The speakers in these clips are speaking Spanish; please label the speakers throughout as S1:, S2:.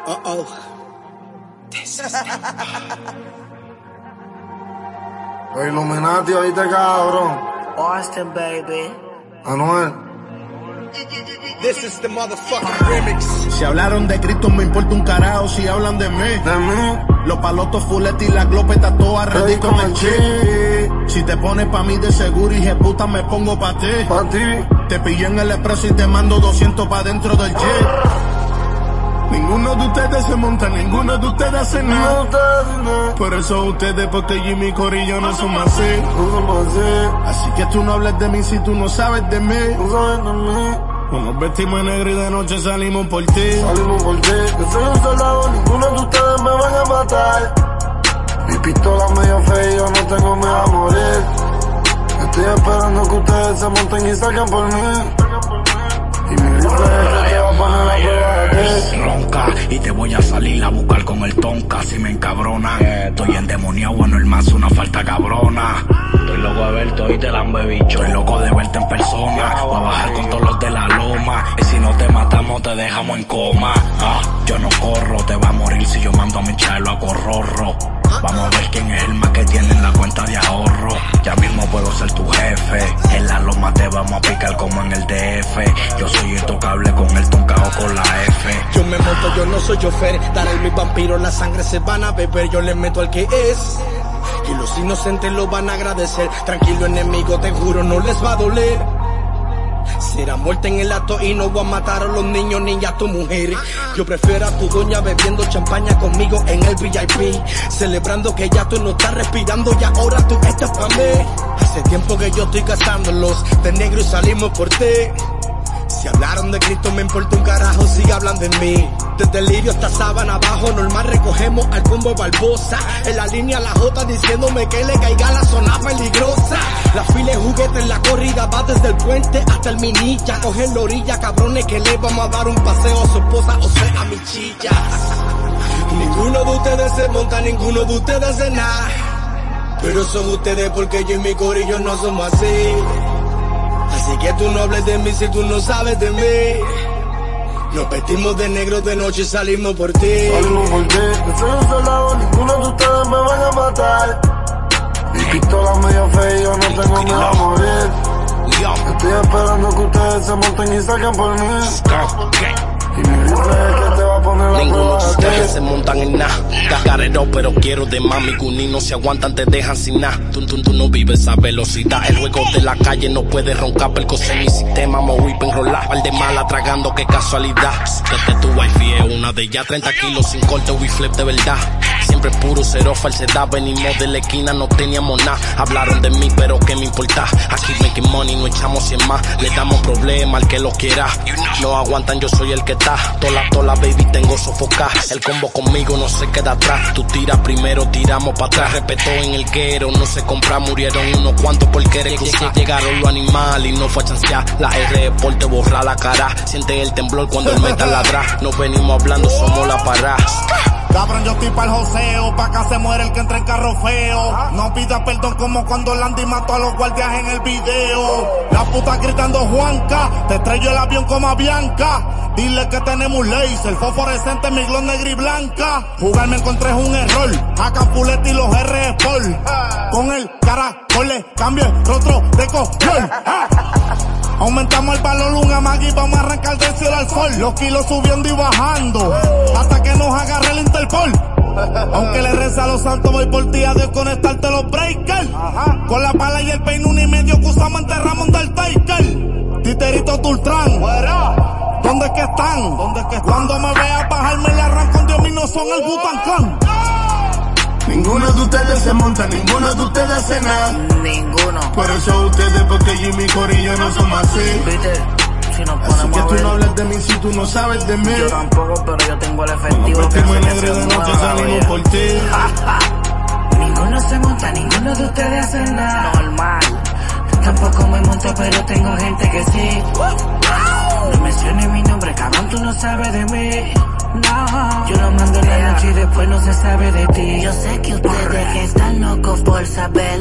S1: Uh-oh. This is
S2: Los Illuminati, oíste, cabrón.
S3: Austin, baby.
S2: Anuel.
S1: This is the motherfucking remix.
S4: Si hablaron de Cristo me importa un carajo si hablan de mí.
S2: De mí.
S4: Los palotos fuletes y la glopeta toda ready con el chip. Si te pones pa' mí de seguro, hije puta, me pongo pa' ti.
S2: Pa' ti.
S4: Te pillé en el expreso y te mando 200 pa' dentro del jeep. Ninguno de ustedes se monta, ninguno de ustedes hace nada.
S2: No ustedes, no.
S4: Por eso ustedes, porque Jimmy y Corillo no somos así.
S2: No somos así.
S4: Así que tú no hables de mí si tú no sabes de mí.
S2: No sabes de mí.
S4: Nos vestimos en negro y de noche salimos por ti.
S2: Salimos por ti. Yo soy un soldado, ninguno de ustedes me van a matar. Mi pistola medio fea y yo no tengo miedo a morir. Estoy esperando que ustedes se monten y salgan por mí. Y mi rifle es que te va a poner la prueba de ti.
S5: Ronca y te voy a salir a buscar con el tonka si me encabrona. Estoy endemoniado, no el más una falta cabrona. Estoy loco de verte y te lambe bicho. Estoy loco de verte en persona. Voy a bajar con todos los de la loma. Y si no te matamos te dejamos en coma. Yo no corro, te va a morir si yo mando a mi chalo a corrorro. Vamos a ver quién es el más que tiene en la cuenta de ahorro. Ya mismo puedo ser tu jefe. En la loma te vamos a picar como en el DF. Yo soy intocable con el toncao con la F.
S1: Yo me monto, yo no soy chofer. Daré mis vampiros, la sangre se van a beber. Yo le meto al que es. Y los inocentes lo van a agradecer. Tranquilo, enemigo, te juro, no les va a doler. Será muerte en el acto y no voy a matar a los niños ni a tu mujer. Yo prefiero a tu doña bebiendo champaña conmigo en el VIP, celebrando que ya tú no estás respirando y ahora tú estás pa' mí. Hace tiempo que yo estoy cazándolos de negro y salimos por ti. Si hablaron de Cristo me importa un carajo si hablan de mí. Desde Lirio hasta Sábana abajo, normal recogemos al combo Barbosa. En la línea la J diciéndome que le caiga la zona peligrosa. La fila de juguetes en la corrida va desde el puente hasta el Minilla. Cogen la orilla, cabrones, que le vamos a dar un paseo a su esposa, o sea, a mi chilla. Ninguno de ustedes se monta, ninguno de ustedes hace nada. Pero son ustedes porque yo y mi corillo no somos así. Así que tú no hables de mí si tú no sabes de mí. Nos vestimos de negro de noche y salimos por ti.
S2: Salimos por ti. Yo soy un soldado, ninguno de ustedes me van a matar. Mi pistola medio fea y yo no tengo miedo a morir. Estoy esperando que ustedes se monten y salgan por mí. Y mi rifle es que te va a poner la
S5: ninguno
S2: prueba
S5: de
S2: de
S5: ustedes
S2: ti.
S5: se montan en nada. Cacarero, pero quiero de mami. Cuni no se aguantan, te dejan sin nada. Tú no vives a velocidad. El juego de la calle no puede roncar. Percose mi sistema, me whip enrolar. Par de mala tragando, qué casualidad. Desde tu wifi es una de ellas. 30 kilos sin corte, we flip de verdad. Siempre puro, cero falsedad. Venimos de la esquina, no teníamos nada. Hablaron de mí, pero qué me importa. Aquí making money, no echamos 100 más. Le damos problema al que lo quiera. No aguantan, yo soy el que está. Tola, baby, tengo sofocar. El combo conmigo no se queda atrás. Tú tiras primero, tiramos para atrás. Respeto en el guero, no se compra. Murieron unos cuantos por querer cruzar. Llegaron los animales y no fue a chancear. La R por te borra la cara. Siente el temblor cuando el metal ladra. No venimos hablando, somos la parada.
S4: Cabrón, yo estoy pa'l joseo, pa' acá se muere el que entra en carro feo. No pidas perdón como cuando Landy mató a los guardias en el video. La puta gritando Juanca, te estrello el avión como a Bianca. Dile que tenemos un laser, fosforescente, mi glow negra y blanca. Jugar me encontré es un error, acá Pulete y los R Sport. Con el caracol le cambio el rostro de color. Aumentamos el valor, un amagui, vamos a arrancar del cielo al sol. Los kilos subiendo y bajando, hasta que nos agarre el Interpol. Aunque le reza a los santos, voy por ti a desconectarte los breakers. Con la pala y el peine 1.5 que usamos enterramos del Taker. Titerito Tultrán, ¿dónde es que están? Cuando me veas bajarme le arranco un Dios mío, no son el Butancán. Ninguno de ustedes se monta, ninguno de ustedes hace nada.
S3: Ninguno.
S4: Por eso ustedes, porque Jimmy y Corillo no somos así.
S3: Viste, si nos
S4: Así
S3: ponemos
S4: que
S3: a
S4: tú
S3: ver.
S4: no hablas de mí si tú no sabes de mí.
S3: Yo tampoco, pero yo tengo el
S4: Nos
S3: efectivo que
S4: vestimos en
S3: hace que
S4: negro
S3: se
S4: de noche,
S3: mueva la
S4: salimos
S3: vida.
S4: por ti.
S3: Ninguno se monta, ninguno de ustedes hace nada. Normal. Tampoco me monto, pero tengo gente que sí. No menciones mi nombre, cabrón, tú no sabes de mí. No, yo lo mando en la noche y después no se sabe de ti. Yo sé que ustedes están locos por saber,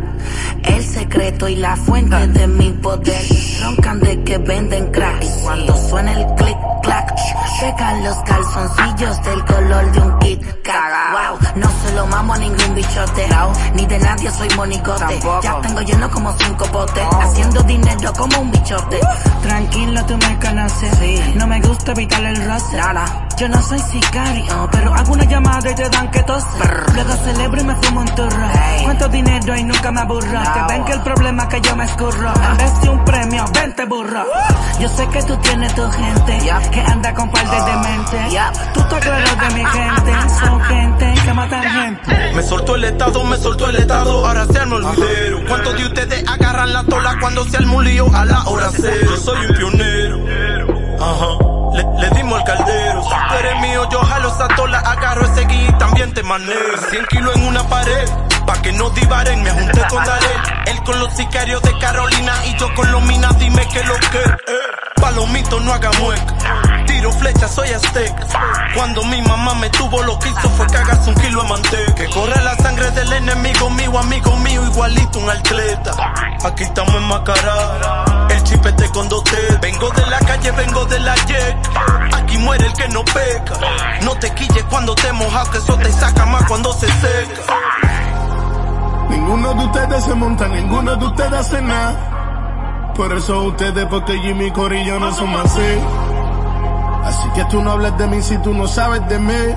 S3: el secreto y la fuente de mi poder. Roncan de que venden crack. Cuando suena el click clack, secan los calzoncillos del color de un Kit Kat. Wow, no se lo mamo a ningún bichote, no, ni de nadie soy monigote. Tampoco. Ya tengo lleno como 5 potes, haciendo dinero como un bichote. Tranquilo, tú me conoces, sí. No me gusta evitar el roce. Nada. Yo no soy sicario, pero hago una llamada y te dan que tose. Luego celebro y me fumo un turro. Cuánto dinero y nunca me aburro. Que ven que el problema es que yo me escurro. En vez de un premio, 20 burro. Yo sé que tú tienes tu gente, que anda con par de demente. Tú estás claro de mi gente, son gente que matan gente.
S1: Me soltó el estado, ahora se arma el video. ¿Cuántos de ustedes agarran la tola cuando se arma un lío a la hora cero? Yo soy un pionero, le dimos el caldero. Si tú eres mío, yo jalo esa tola, agarro ese guía y también te manejo. 100 kilos en una pared, pa' que no divaren, me junté con Darel. Él con los sicarios de Carolina y yo con los minas, dime que lo que. Palomito, no haga mueca, tiro flechas, soy azteca. Cuando mi mamá me tuvo, lo que hizo fue cagarse 1 kilo de manteca. Que corre la sangre del enemigo mío, amigo mío, igualito un atleta. Aquí estamos enmascarados, el chipete con 2 T. Vengo de la calle, vengo de la jet. Aquí muere el que no peca. No te quilles cuando te mojas, que eso te saca más cuando se seca.
S2: Ninguno de ustedes se monta, ninguno de ustedes hace nada. Por eso ustedes, porque Jimmy y Corillo no somos así. Así que tú no hables de mí si tú no sabes de mí.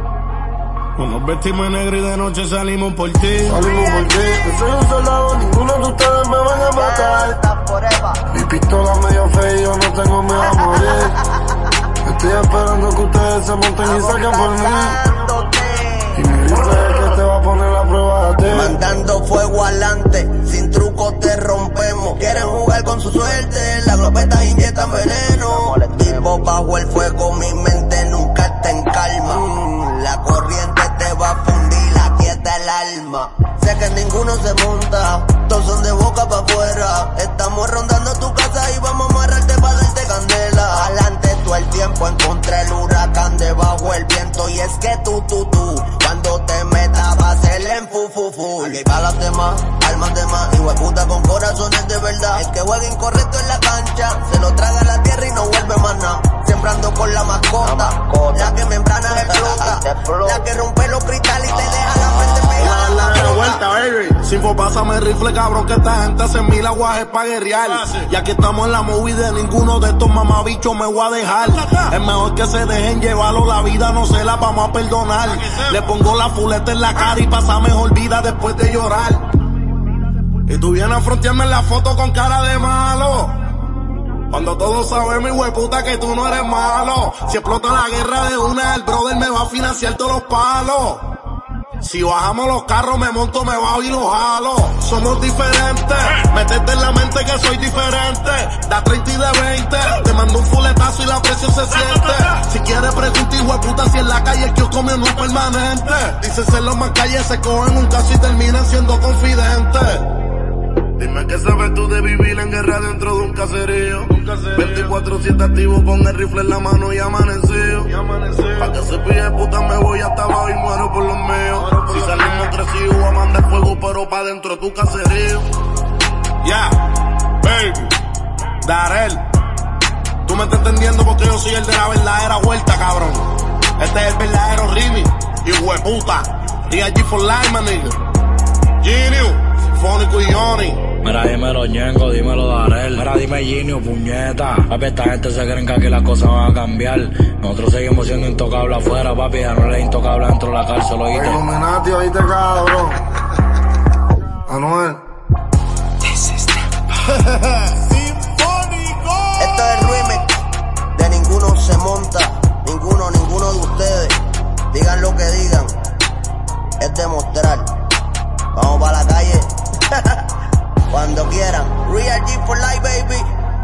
S2: Nos vestimos en negro y de noche salimos por ti. Salimos por ti. Yo soy un soldado, ninguno de ustedes me van a matar. Mi pistola medio fea y yo no tengo miedo a morir. Estoy esperando que ustedes se monten y saquen por mí. Y mi rifle es el que te va a poner la prueba a ti.
S6: Mandando fuego adelante, sin truco te rompemos. Quieren jugar con su suerte, las globetas inyectan veneno. Tipo bajo el fuego, mi mente nunca está en calma. La corriente te va a fundir, aquí está el alma. Sé que ninguno se monta, todos son de boca para afuera. Estamos rondando tu casa y vamos a amarrarte para darte candela. Adelante todo el tiempo, encontré el huracán debajo el viento. Y es que tú, cuando te metas va a ser en fu. Aquí hay balas de más, almas de más, hijueputa con corazones de verdad. El que juega incorrecto en la cancha, se lo traga la tierra y no vuelve más nada. Sembrando con la mascota, la que membrana explota, la que rompe los cristales y te deja la frente pegada.
S2: La vuelta, baby. Sinfo, pásame el rifle, cabrón, que esta gente hace 1000 aguajes pa' guerrear. Y aquí estamos en la movida, ninguno de estos mamabichos me voy a dejar. Es mejor que se dejen llevarlo, la vida no se la vamos a perdonar. Le pongo la fuleta en la cara y pasa mejor vida después de llorar. Y tú vienes a frontearme en la foto con cara de malo, cuando todos sabemos, hueputa, que tú no eres malo. Si explota la guerra de una, el brother me va a financiar todos los palos. Si bajamos los carros, me monto, me bajo y los jalo. Somos diferentes, métete en la mente que soy diferente. Da 30 y de 20, te mando un fuletazo y la presión se siente. Si quieres preguntar, hueputa, si en la calle el kiosco mío no es permanente. Dicen ser los más calles, se cogen un caso y terminan siendo confidentes. Dime qué sabes tú de vivir en guerra dentro de un caserío. 24/7 activo con el rifle en la mano y amanecido. Pa' que se pille puta me voy hasta abajo y muero por los míos. Si salimos crecidos a mandar fuego pero pa' dentro de tu caserío. Baby, Darel, tú me estás entendiendo porque yo soy el de la verdadera vuelta, cabrón. Este es el verdadero remix, y hueputa. DRG for life, my nigga. Genius, Fónico y Johnny.
S7: Mira, dímelo Ñengo, dímelo Darel. Mira, dime Ginio, puñeta. Papi, esta gente se creen que aquí las cosas van a cambiar. Nosotros seguimos siendo intocables afuera, papi. Ya no eres intocable dentro de la cárcel, oíste.
S2: Illuminati, oíste, cabrón. Anuel.
S6: Sinfónico. Esto es el remix de Ninguno se monta. Ninguno de ustedes. Digan lo que digan. Es demostrar. Vamos para la calle. Cuando quieran. Real G for life, baby.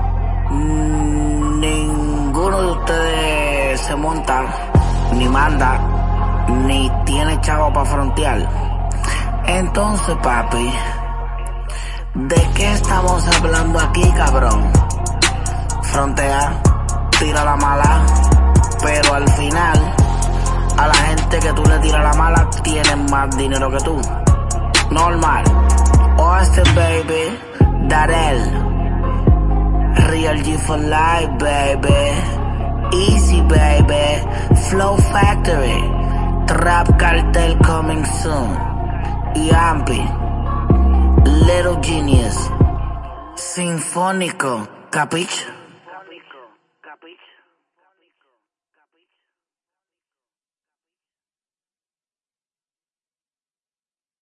S3: Ninguno de ustedes se monta, ni manda, ni tiene chavo para frontear. Entonces, papi, ¿de qué estamos hablando aquí, cabrón? Frontea, tira la mala, pero al final, a la gente que tú le tiras la mala, tienen más dinero que tú. Normal. Austin, baby. Darel. Real G for life, baby. Easy, baby. Flow Factory, Trap Cartel coming soon. Yampi, Little Genius, Sinfónico, ¿capich?